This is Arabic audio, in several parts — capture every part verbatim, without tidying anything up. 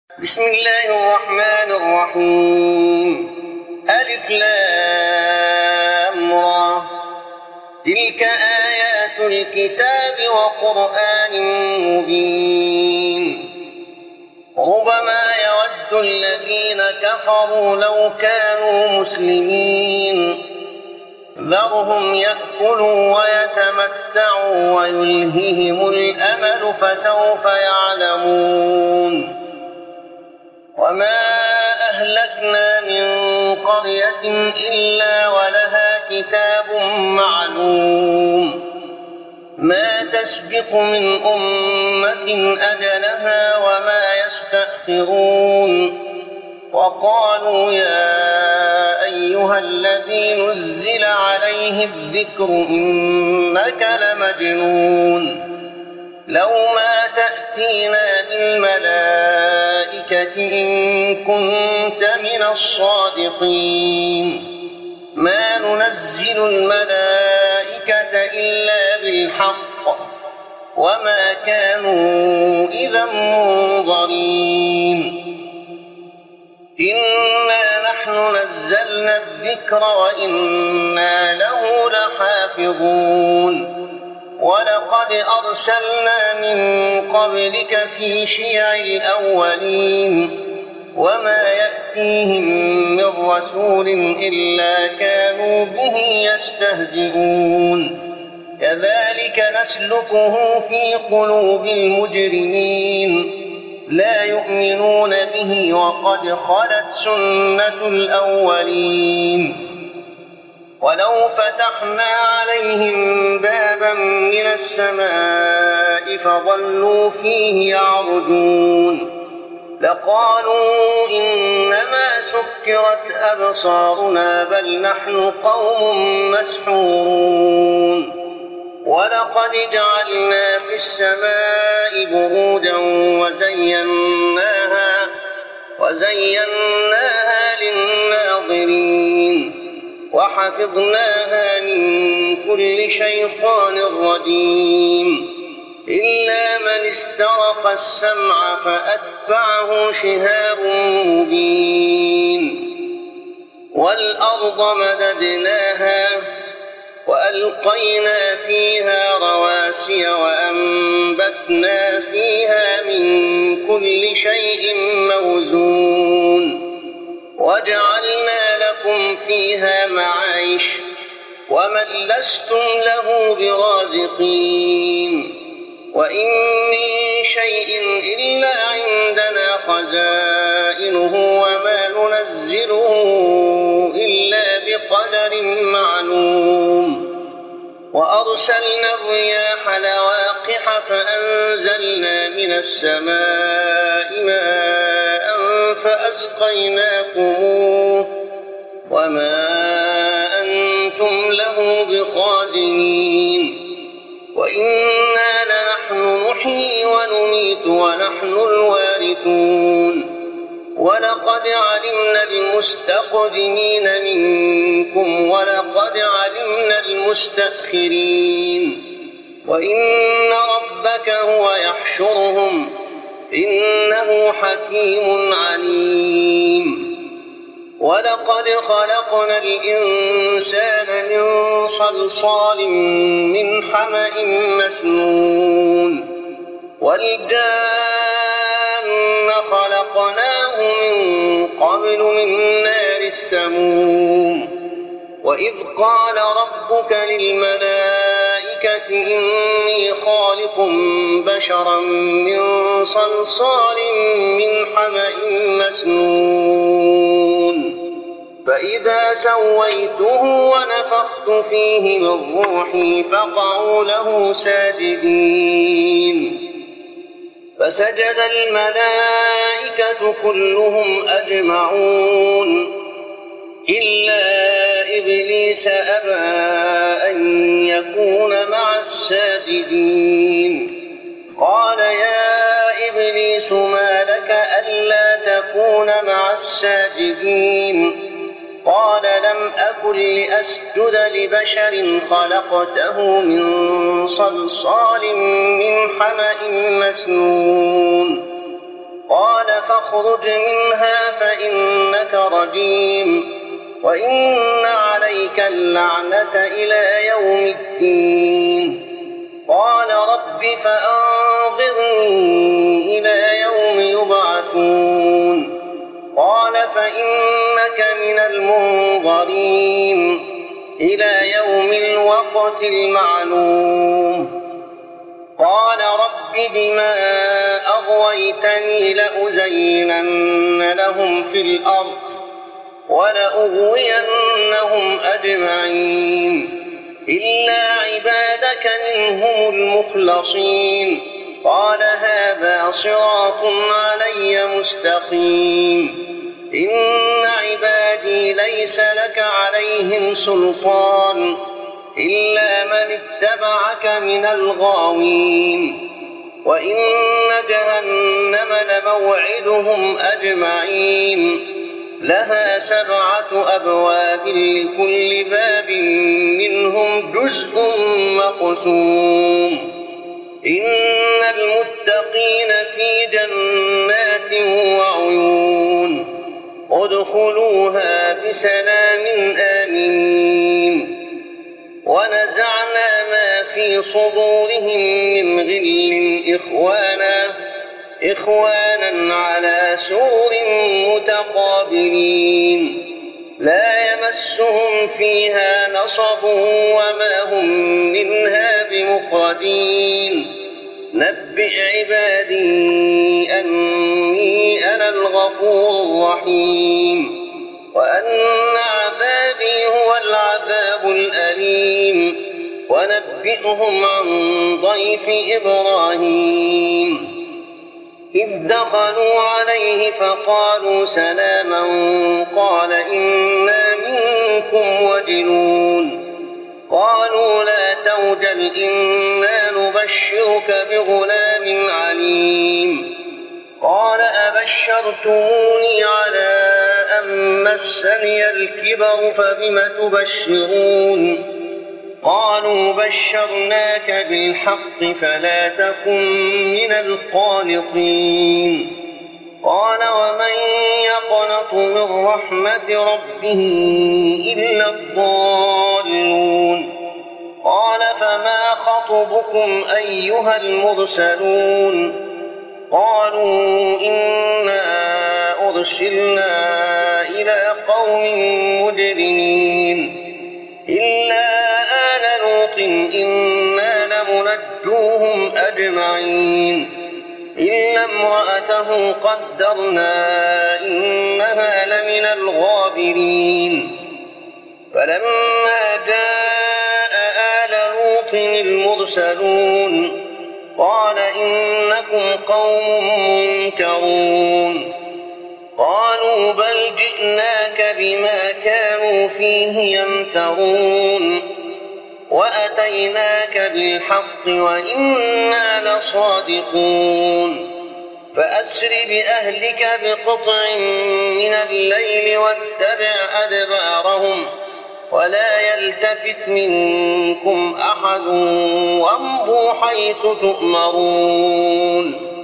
بسم الله الرحمن الرحيم. ألف لام را، تلك آيات الكتاب وقرآن مبين. ربما يود الذين كفروا لو كانوا مسلمين، ذرهم يأكلوا ويتمتعوا ويلههم الأمل فسوف يعلمون. وما أهلكنا من قرية إلا ولها كتاب معلوم، ما تسبق من أمة أجلها وما يستأخرون. وقالوا يا أيها الذي نزل عليه الذكر إنك لمجنون، لو ما تأتينا بالملائكة إن كنت من الصادقين، ما ننزل الملائكة إلا بالحق وما كانوا إذا منظرين. إنا نحن نزلنا الذكر وإنا له لحافظون. ولقد أرسلنا من قبلك في شيع الأولين، وما يأتيهم من رسول إلا كانوا به يستهزئون. كذلك نسلكه في قلوب المجرمين، لا يؤمنون به وقد خلت سنة الأولين. ولو فتحنا عليهم بابا من السماء فظلوا فيه يعرجون، لقالوا إنما سكرت أبصارنا بل نحن قوم مسحورون. ولقد جعلنا في السماء بروجا وزيناها وزيناها للناظرين، وحفظناها من كل شيطان رجيم إلا من استرق السمع فأتبعه شهاب مبين. والأرض مددناها وألقينا فيها رواسي وأنبتنا فيها من كل شيء موزون، وجعلنا لكم فيها معايش ومن لستم له برازقين. وإن من شيء إلا عندنا خزائنه وما ننزله إلا بقدر معلوم. وأرسلنا الرياح لواقح فأنزلنا من السماء ماء فأسقيناكموه وما أنتم له بخازنين. وإنا لنحن نحيي ونميت ونحن الوارثون. ولقد علمنا المستقدمين منكم ولقد علمنا المستأخرين. وإن ربك هو يحشرهم إنه حكيم عليم. ولقد خلقنا الإنسان من صلصال من حمأ مسنون. والجان خلقناه من قبل من نار السموم. وإذ قال ربك للملائكة إني خالق بشرا من صلصال من حمأ مسنون، فإذا سويته ونفخت فيه من روحي فقعوا له ساجدين. فسجد الملائكة كلهم أجمعون إلا إبليس أبى أن يكون مع الساجدين. قال يا إبليس ما لك ألا تكون مع الساجدين؟ قال لم أكن لأسجد لبشر خلقته من صلصال من حمأ مسنون قال فاخرج منها فإنك رجيم وإن عليك اللعنة إلى يوم الدين. قال رب فأنظرني إلى يوم يبعثون. قال فإنك من المنظرين إلى يوم الوقت المعلوم. قال رب بما أغويتني لأزينن لهم في الأرض ولأغوينهم أجمعين إلا عبادك منهم المخلصين. قال هذا صراط علي مستقيم. إن عبادي ليس لك عليهم سلطان إلا من اتبعك من الغاوين. وإن جهنم لموعدهم أجمعين لها سبعة أبواب لكل باب منهم جزء مقسوم. إن المتقين في جنات وعيون ادخلوها بسلام آمنين. ونزعنا ما في صدورهم من غل إخوانا إخوانا على سرر متقابلين لا يمسهم فيها نصب وما هم منها بمخرجين. نبئ عبادي أني أنا الغفور الرحيم وأن عذابي هو العذاب الأليم. ونبئهم عن ضيف إبراهيم إذ دخلوا عليه فقالوا سلاما قال إنا منكم وجلون. قالوا لا توجل إنا نبشرك بغلام عليم. قال أبشرتموني على أن مسني الكبر فبم تبشرون. قالوا بشرناك بالحق فلا تكن من القانطين. قال ومن يقنط من رحمة ربه إلا الضالون. قال فما خطبكم أيها المرسلون. قالوا إنا أرسلنا إلى قوم مجرمين إلا آل لوط إنا لمنجوهم أجمعين إلا امرأته قدرنا إنها لمن الغابرين. فلما جاء آل لوط المرسلون قال إنكم قوم منكرون. قالوا بل جئناك بما كانوا فيه يمترون وأتيناك بالحق وإنا لصادقون. فأسر بأهلك بقطع من الليل واتبع أدبارهم ولا يلتفت منكم أحد وامضوا حيث تؤمرون.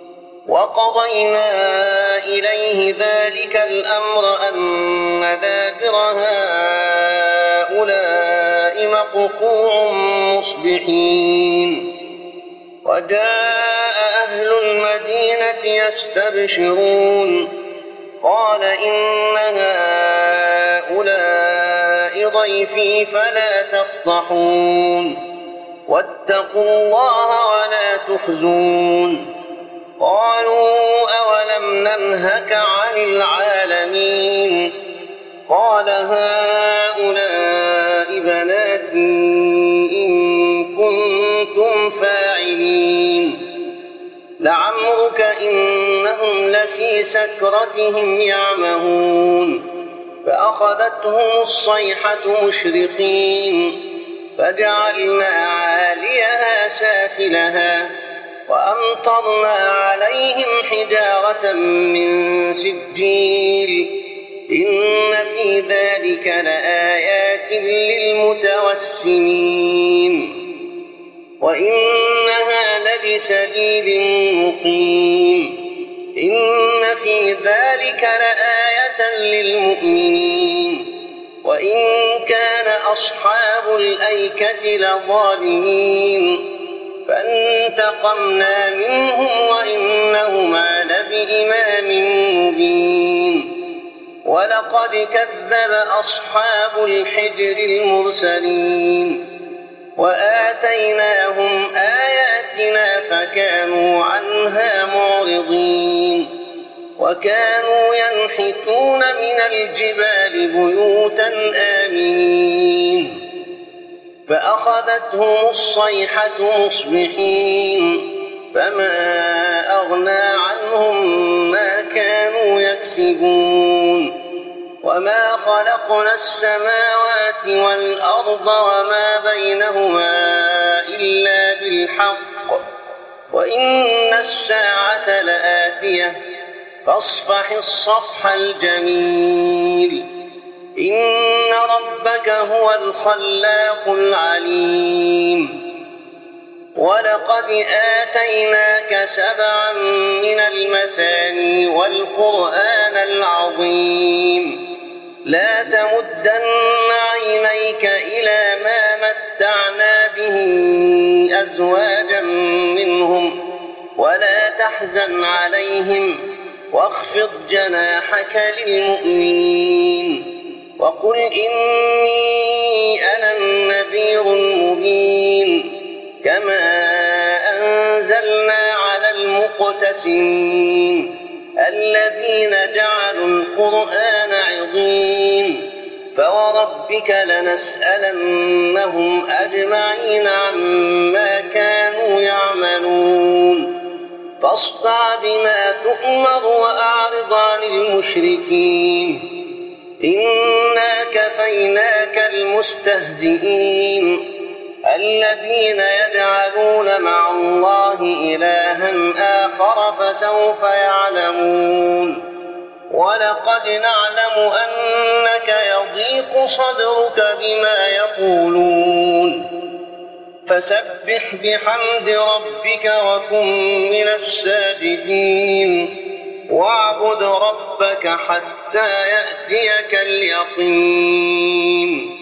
وقضينا إليه ذلك الأمر أن دابر هؤلاء مقطوع مصبحين. وجاء أهل المدينة يستبشرون قال إن هؤلاء ضيفي فلا تفضحون واتقوا الله ولا تخزون. قالوا أولم ننهك عن العالمين. قال هؤلاء بناتي إن كنتم فاعلين. لعمرك إنهم لفي سكرتهم يعمهون. فأخذتهم الصيحة مشرقين فجعلنا عاليها سافلها وأمطرنا عليهم حجارة من سجيل إن في ذلك لآيات للمتوسمين. وإنها لبسبيل مقيم إن ذلك لآية للمؤمنين وإن كان أصحاب الأيكة لظالمين فانتقمنا منهم وإنهما لبإمام مبين ولقد كذب أصحاب الحجر المرسلين وآتيناهم آياتنا فكانوا عنها معرضين وكانوا ينحتون من الجبال بيوتا آمنين فأخذتهم الصيحة مصبحين فما أغنى عنهم ما كانوا يكسبون وما خلقنا السماوات والأرض وما بينهما إلا بالحق وإن الساعة لآتية فاصفح الصفح الجميل إن ربك هو الخلاق العليم ولقد آتيناك سبعا من المثاني والقرآن العظيم لا تمدن عينيك إلى ما متعنا به أزواجا منهم ولا تحزن عليهم واخفض جناحك للمؤمنين وقل إني أنا النذير المبين كما أنزلنا على المقتسمين الذين جعلوا القرآن عضين فوربك لنسألنهم أجمعين عما كانوا يعملون فاصدع بما تؤمر وأعرض عن المشركين إنا كفيناك المستهزئين الذين يجعلون مع الله إلها آخر فسوف يعلمون ولقد نعلم أنك يضيق صدرك بما يقولون فسبح بحمد ربك وكن من الساجدين واعبد ربك حتى يأتيك اليقين